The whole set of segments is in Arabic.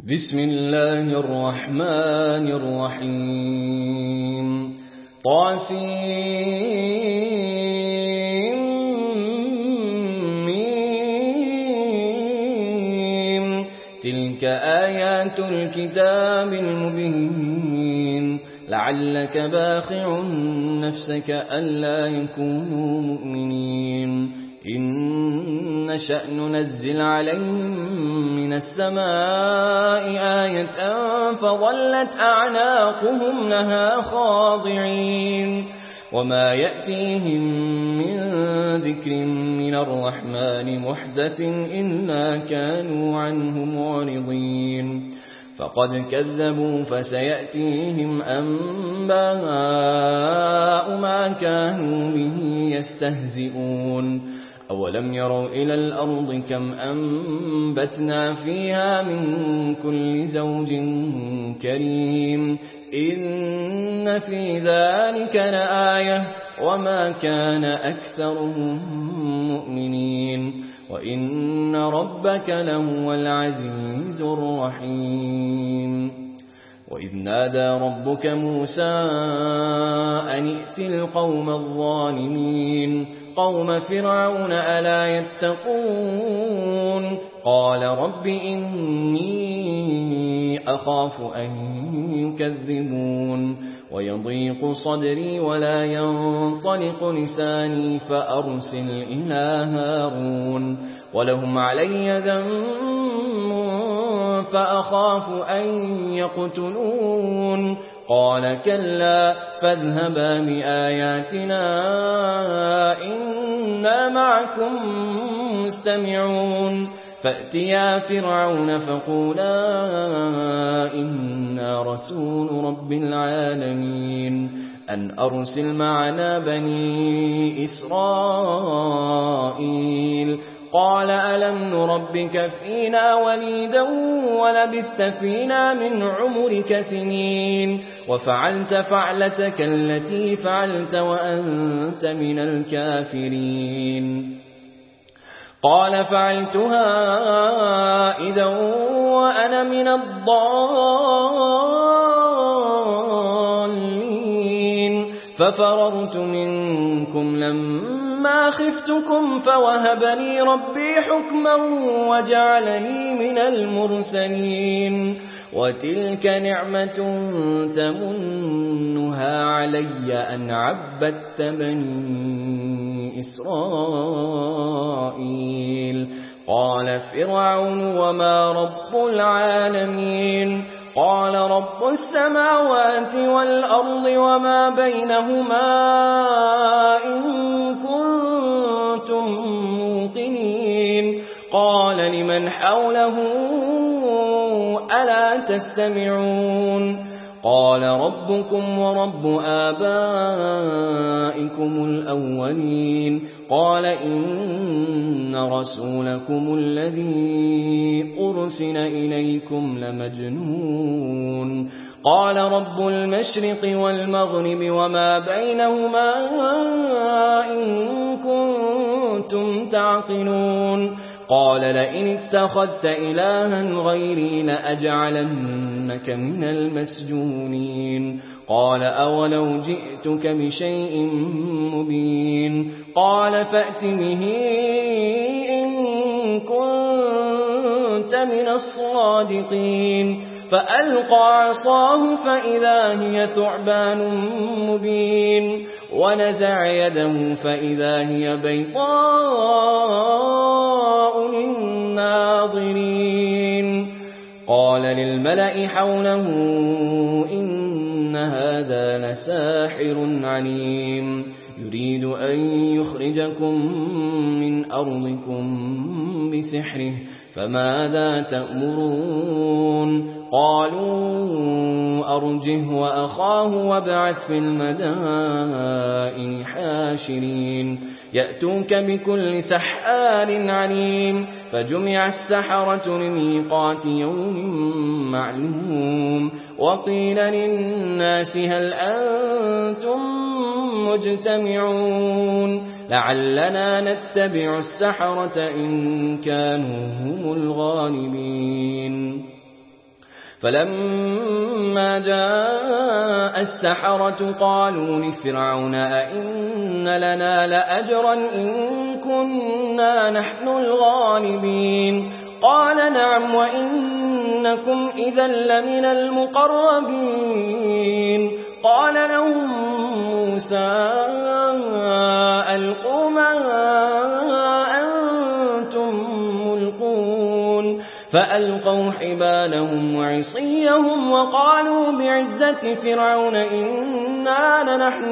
بسم الله الرحمن الرحيم طاسيم تلك آيات الكتاب المبين لعلك باخع نفسك ألا يكونوا مؤمنين إن نشأ ننزل عليهم من السماء آية فظلت أعناقهم لها خاضعين وما يأتيهم من ذكر من الرحمن محدث إلا كانوا عنه معرضين فقد كذبوا فسيأتيهم أنباء ما كانوا به يستهزئون أولم يروا إلى الأرض كم أنبتنا فيها من كل زوج كريم إن في ذلك لآية وما كان أكثرهم مؤمنين وإن ربك لهو العزيز الرحيم وإذ نادى ربك موسى أن ائت القوم الظالمين قوم فرعون ألا يتقون قال رب إني أخاف أن يكذبون ويضيق صدري ولا ينطلق لساني فأرسل إلى هارون ولهم علي ذنب فأخاف أن يقتلون قال كلا فاذهبا بآياتنا إنا معكم مستمعون فأتيا فرعون فقولا إنا رسول رب العالمين أن أرسل معنا بني إسرائيل قال ألم نربك فينا وليدا ولبثت فينا من عمرك سنين وفعلت فعلتك التي فعلت وأنت من الكافرين قال فعلتها إذا وأنا من الضالين ففررت منكم لما خفتكم فوهب لي ربي حكما وجعلني من المرسلين وتلك نعمة تمنها علي أن عبدت بني إسرائيل قال فرعون وما رب العالمين قال رب السماوات والأرض وما بينهما إن كنتم موقنين قال لمن حوله ألا تستمعون قال ربكم ورب آبائكم الأولين قال إن رسولكم الذي أرسل إليكم لمجنون قال رب المشرق والمغرب وما بينهما إن كنتم تعقلون قال لئن اتخذت إلها غيري لأجعلنك من المسجونين قال أولو جئتك بشيء مبين قال فأت به إن كنت من الصادقين فألقى عصاه فإذا هي ثعبان مبين ونزع يده فإذا هي بيضاء للناظرين قال للملأ حوله إن هذا لساحر عليم يريد أن يخرجكم من أرضكم بسحره فماذا تأمرون قالوا أرجه وأخاه وابعث في المدائن حاشرين يأتوك بكل سحار عليم فجمع السحرة لميقات يوم معلوم وقيل للناس هل أنتم مجتمعون لعلنا نتبع السحرة إن كانوا هم الغالبين فلما جاء السحرة قالوا لفرعون أئن لنا لأجرا إن كنا نحن الغالبين قال نعم وإنكم إذا لمن المقربين قال لهم موسى ألقوا ما أنتم ملقون فألقوا حبالهم وعصيهم وقالوا بعزة فرعون إنا لنحن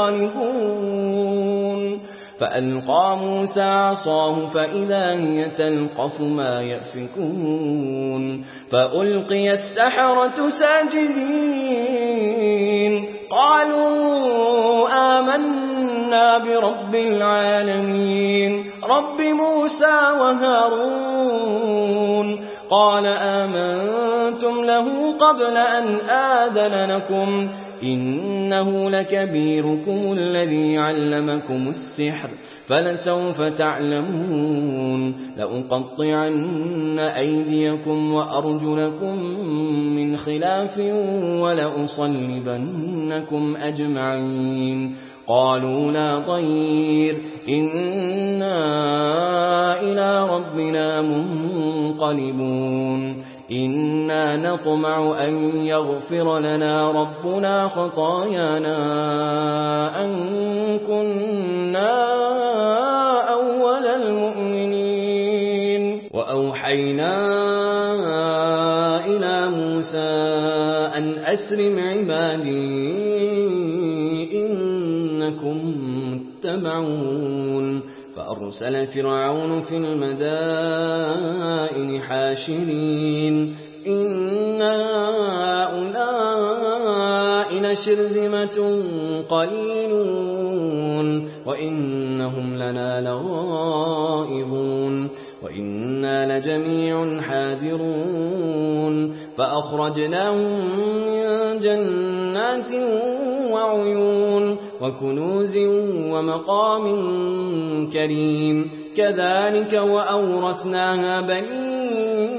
الغالبون فألقى موسى عصاه فإذا هي تلقف ما يأفكون فألقي السحرة ساجدين قالوا آمنا برب العالمين رب موسى وهارون قال آمنتم له قبل أن آذن لكم إنه لكبيركم الذي علمكم السحر فلسوف تعلمون لأقطعن أيديكم وأرجلكم من خلاف ولأصلبنكم أجمعين قالوا لا ضير إنا إلى ربنا منقلبون إنا نطمع أن يغفر لنا ربنا خطايانا أن كنا أول المؤمنين وأوحينا إلى موسى أن أسر بعبادي إنكم متبعون فأرسل فرعون في المدائن حاشرين إن هؤلاء لشرذمة قليلون وإنهم لنا لغائظون وإنا لجميع حاذرون فأخرجناهم من جنات وعيون وكنوز ومقام كريم كذلك وأورثناها بني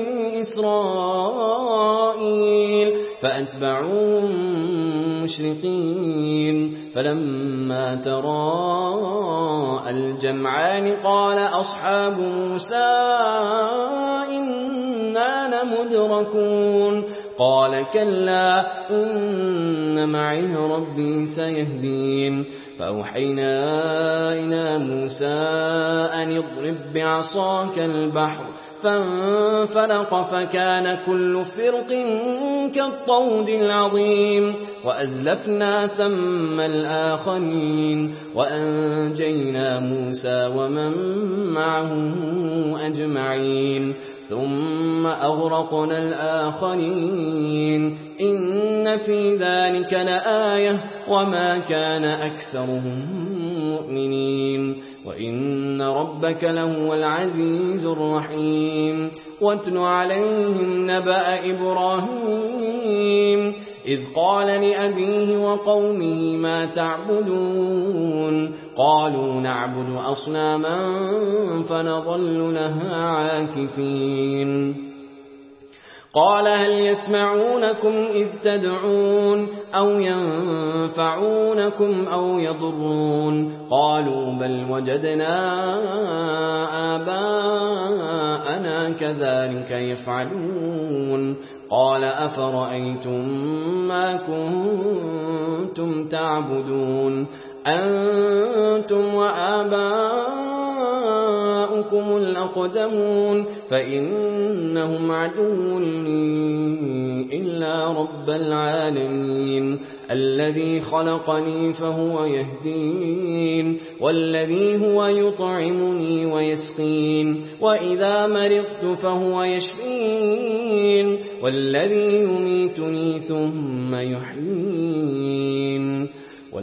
إسرائيل فأتبعوهم مشرقين فلما تراءى الجمعان قال أصحاب موسى إنا لمدركون قال كلا إن معي ربي سيهدين فأوحينا إلى موسى أن اضرب بعصاك البحر فانفلق فكان كل فرق كالطود العظيم وأزلفنا ثم الآخرين وأنجينا موسى ومن معه أجمعين ثم أغرقنا الآخرين إن في ذلك لآية وما كان أكثرهم مؤمنين وإن ربك لهو العزيز الرحيم واتل عليهم نبأ إبراهيم إذ قال لأبيه وقومه ما تعبدون قالوا نعبد أصناما فنظل لها عاكفين قال هل يسمعونكم إذ تدعون أو ينفعونكم أو يضرون قالوا بل وجدنا آباءنا كذلك يفعلون قال أفرأيتم ما كنتم تعبدون أنتم وآباؤكم الأقدمون فإنهم عدو لي إلا رب العالمين الذي خلقني فهو يهدين والذي هو يطعمني ويسقين وإذا مرضت فهو يشفين والذي يميتني ثم يحيين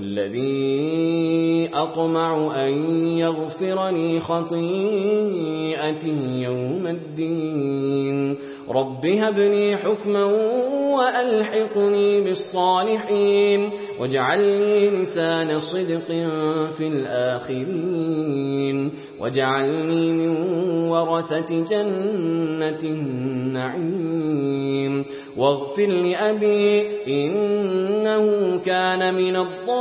والذي أطمع أن يغفر لي خطيئتي يوم الدين رب هب لي حكما وألحقني بالصالحين واجعل لي لسان صدق في الآخرين واجعلني من ورثة جنة النعيم واغفر لأبي إنه كان من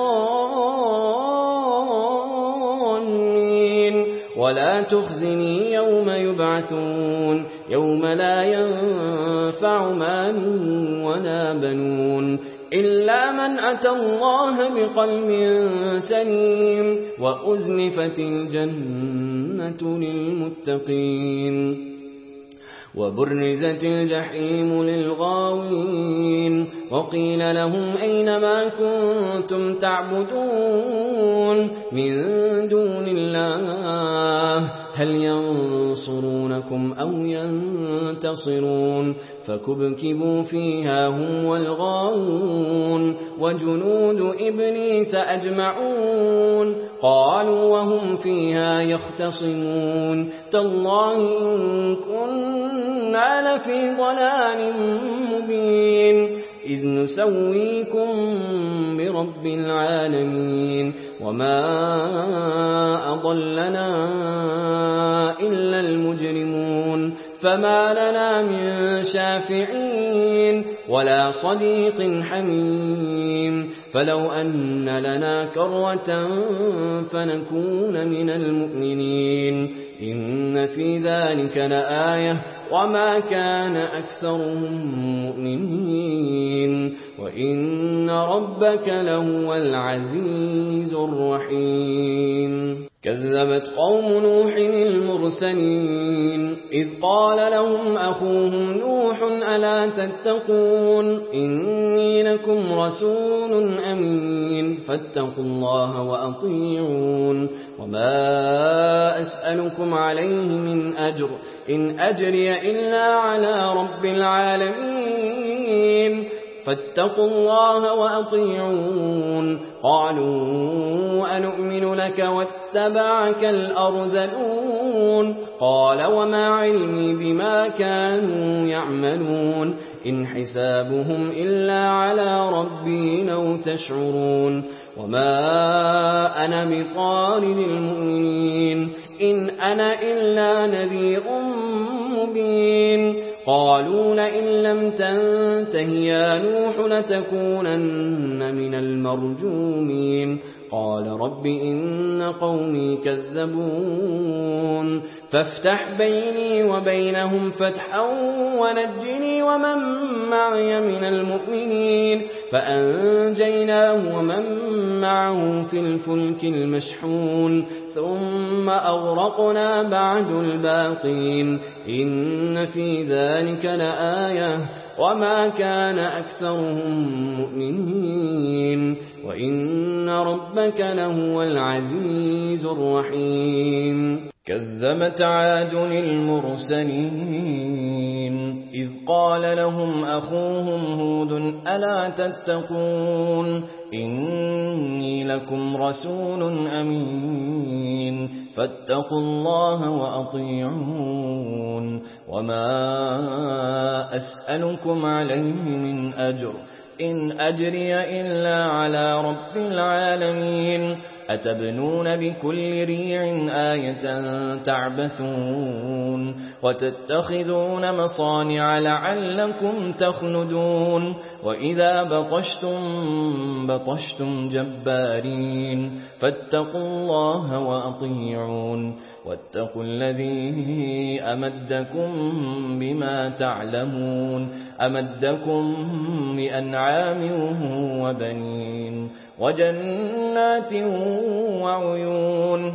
الضالين ولا تخزني يوم يبعثون يوم لا ينفع مال ولا بنون إلا من أتى الله بقلب سليم وأزلفت الجنة للمتقين وبرزت الجحيم للغاوين وقيل لهم أين ما كنتم تعبدون من دون الله هل ينصرونكم أو ينتصرون فكبكبوا فيها هم والغاوون وجنود إبليس أجمعون قالوا وهم فيها يختصمون تالله إن كنا لفي ضلال مبين إذ نسويكم برب العالمين وما أضلنا إلا المجرمون فما لنا من شافعين ولا صديق حميم فلو أن لنا كرة فنكون من المؤمنين إن في ذلك لآية وما كان أكثرهم مؤمنين وإن ربك لهو العزيز الرحيم كذبت قوم نوح المرسلين إذ قال لهم أخوهم نوح ألا تتقون إني لكم رسول أمين فاتقوا الله وأطيعون وما أسألكم عليه من أجر إن أجري إلا على رب العالمين فاتقوا الله وأطيعون قالوا أنؤمن لك واتبعك الأرذلون قال وما علمي بما كانوا يعملون إن حسابهم إلا على ربي لو تشعرون وما أنا بطارد المؤمنين إن أنا إلا نذير مبين قالوا لئن لم تنته يا نوح لتكونن من المرجومين قال رب إن قومي كذبون فافتح بيني وبينهم فتحا ونجني ومن معي من المؤمنين فأنجيناه ومن معه في الفلك المشحون ثم أغرقنا بعد الباقين إن في ذلك لآية وما كان أكثرهم مؤمنين وإن ربك لهو العزيز الرحيم كذبت عاد المرسلين إذ قال لهم أخوهم هود ألا تتقون إني لكم رسول أمين فاتقوا الله وأطيعون وما أسألكم عليه من أجر إن أجري إلا على رب العالمين أتبنون بكل ريع آية تعبثون وتتخذون مصانع لعلكم تخلدون وإذا بطشتم جبارين فاتقوا الله وأطيعون واتقوا الذي أمدكم بما تعلمون أمدكم بأنعام وبنين وجنات وعيون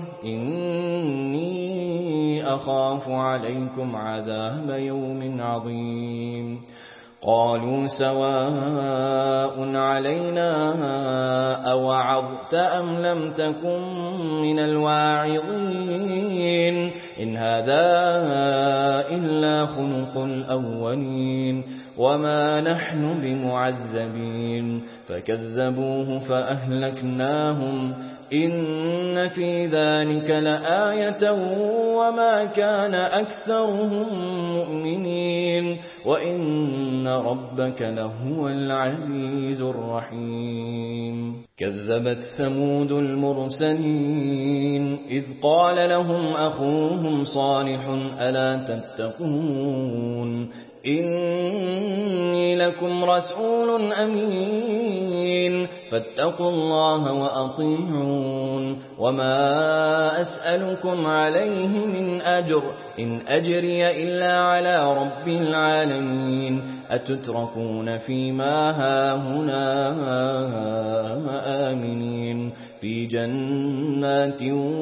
إني أخاف عليكم عذاب يوم عظيم قالوا سواء علينا أوعظت أم لم تكن من الواعظين إن هذا إلا خلق الأولين وما نحن بمعذبين فكذبوه فأهلكناهم إن في ذلك لآية وما كان أكثرهم مؤمنين وإن ربك لهو العزيز الرحيم كذبت ثمود المرسلين إذ قال لهم أخوهم صالح ألا تتقون إني لكم رسول أمين فاتقوا الله وأطيعون وما أسألكم عليه من أجر إن أجري إلا على رب العالمين أتتركون فيما هاهنا آمنين في جنات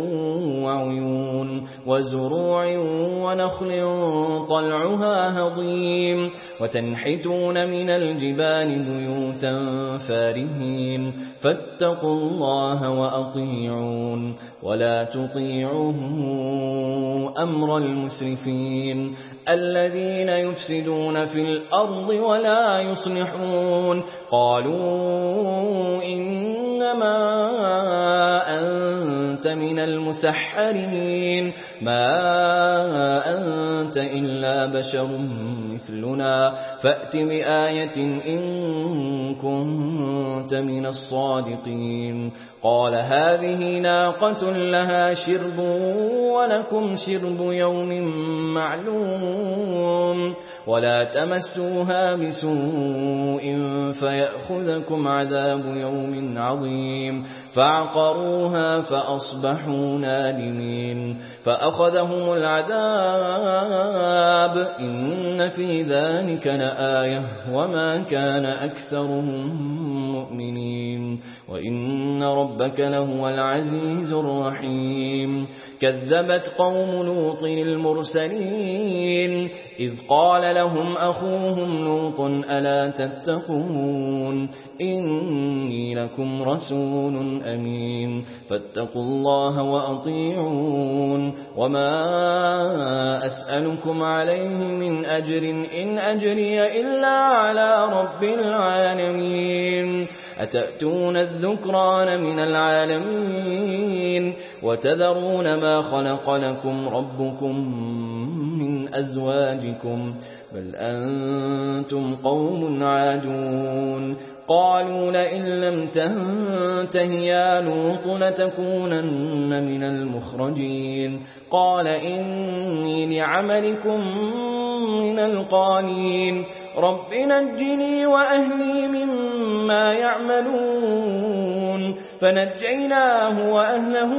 وعيون وزروع ونخل طلعها هضيم وتنحتون من الجبال بيوتا فارهين فاتقوا الله وأطيعون ولا تطيعوا أمر المسرفين الذين يفسدون في الأرض ولا يصلحون قالوا إنما أنت من المسحرين ما أنت إلا بشر مثلنا فأت بآية إن كنت من الصادقين قال هذه ناقة لها شرب ولكم شرب يوم معلوم ولا تمسوها بسوء فيأخذكم عذاب يوم عظيم فعقروها فأصبحوا نادمين فأخذهم العذاب إن في ذلك لآية وما كان أكثرهم مؤمنين وإن ربك لهو العزيز الرحيم كذبت قوم لوط المرسلين إذ قال لهم أخوهم لوط ألا تتقون إني لكم رسول أمين فاتقوا الله وأطيعون وما أسألكم عليه من أجر إن أجري إلا على رب العالمين أتأتون الذكران من العالمين وتذرون ما خلق لكم ربكم من أزواجكم بل أنتم قوم عادون قالوا لئن لم تنته يا لوط لتكونن من المخرجين قال إني لعملكم من القالين رب نجني وأهلي مما يعملون فنجيناه وأهله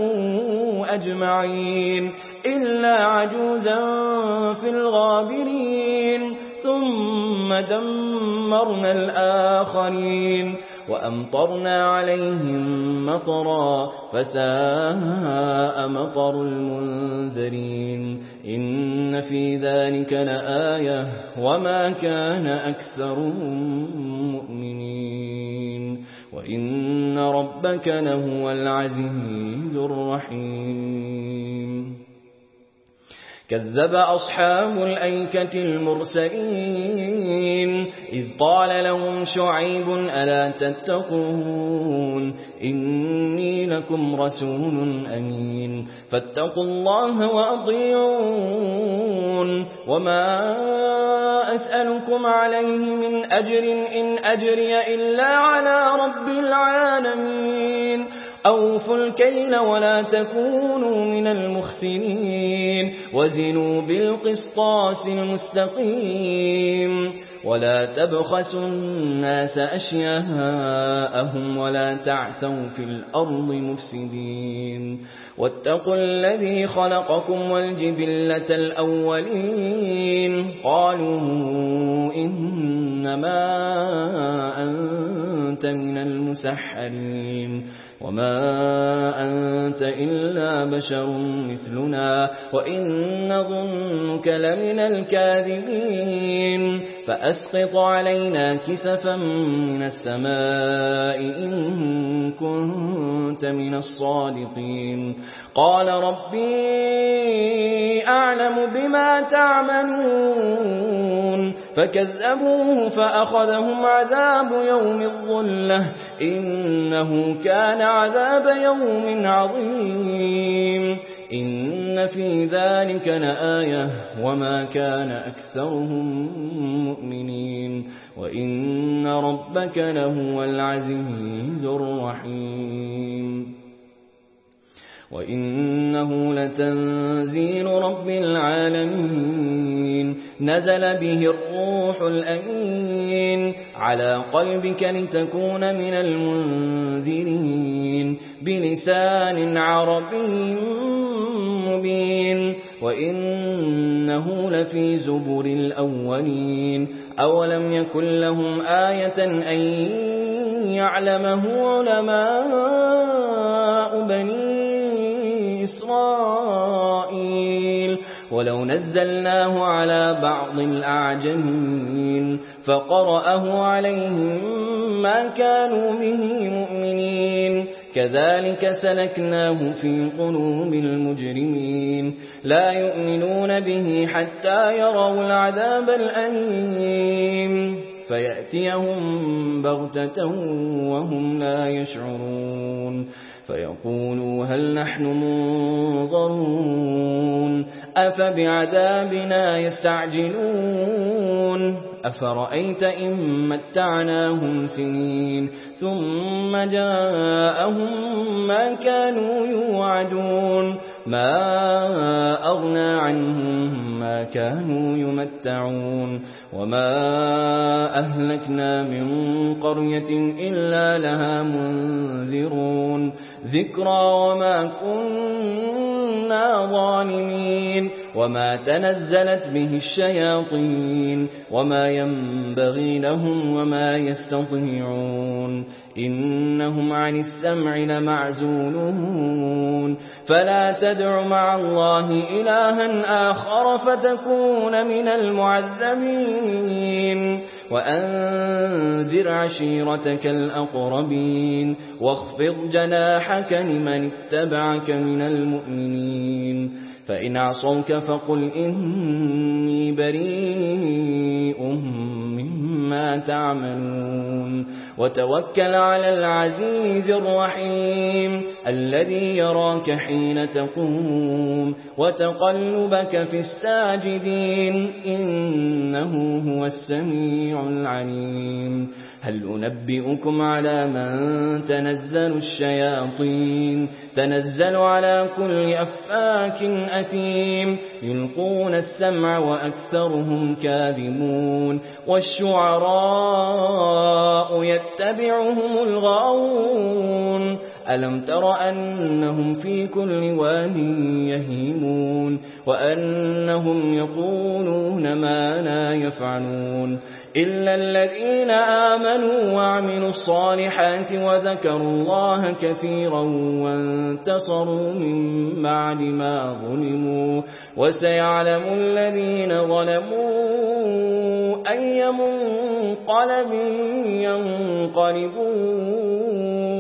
أجمعين إلا عجوزا في الغابرين ثم دمرنا الآخرين وأمطرنا عليهم مطرا فساء مطر المنذرين إن في ذلك لآية وما كان أكثرهم مؤمنين وإن ربك لهو العزيز الرحيم كذب أصحاب الأيكة المرسلين إذ قال لهم شعيب ألا تتقون إني لكم رسول أمين فاتقوا الله وأطيعون وما أسألكم عليه من أجر إن أجري إلا على رب العالمين أوفوا الكيل ولا تكونوا من المخسرين وزنوا بالقسطاس المستقيم ولا تبخسوا الناس أشياءهم ولا تعثوا في الأرض مفسدين واتقوا الذي خلقكم والجبلة الأولين قالوا إنما أنت من المسحرين وما أنت إلا بشر مثلنا وإن نظنك لمن الكاذبين فأسقط علينا كسفا من السماء إن كنت من الصادقين قال ربي أعلم بما تعملون فكذبوه فأخذهم عذاب يوم الظلة إنه كان عذاب يوم عظيم إن في ذلك لآية وما كان أكثرهم مؤمنين وإن ربك لهو العزيز الرحيم وإنه لتنزيل رب العالمين نزل به الروح الأمين على قلبك لتكون من المنذرين بلسان عربي مبين وإنه لفي زبر الأولين أولم يكن لهم آية أن يعلمه علماء بني إسرائيل ولو نزلناه على بعض الأعجمين فقرأه عليهم ما كانوا به مؤمنين كذلك سلكناه في قلوب المجرمين لا يؤمنون به حتى يروا العذاب الأليم فيأتيهم بغتة وهم لا يشعرون فيقولوا هل نحن منظرون أفبعذابنا يستعجلون أفرأيت إن متعناهم سنين ثم جاءهم ما كانوا يوعدون ما أغنى عنهم ما كانوا يمتعون وما أهلكنا من قرية إلا لها منذرون ذكرى وما كنا ظالمين وما تنزلت به الشياطين وما ينبغي لهم وما يستطيعون إنهم عن السمع لمعزولون فلا تدع مع الله إلها آخر فتكون من المعذبين وأنذر عشيرتك الأقربين واخفض جناحك لمن اتبعك من المؤمنين فإن عصوك فقل إني بريء مما تعملون وتوكل على العزيز الرحيم الذي يراك حين تقوم وتقلبك في الساجدين إنه هو السميع العليم هل أنبئكم على من تنزل الشياطين تنزل على كل أفاك أثيم يلقون السمع وأكثرهم كاذبون والشعراء يتبعهم الغاوون ألم تر أنهم في كل واد يهيمون وأنهم يقولون ما لا يفعلون إلا الذين آمنوا وعملوا الصالحات وذكروا الله كثيرا وانتصروا من بعد ما ظلموا وسيعلم الذين ظلموا أي منقلب ينقلبون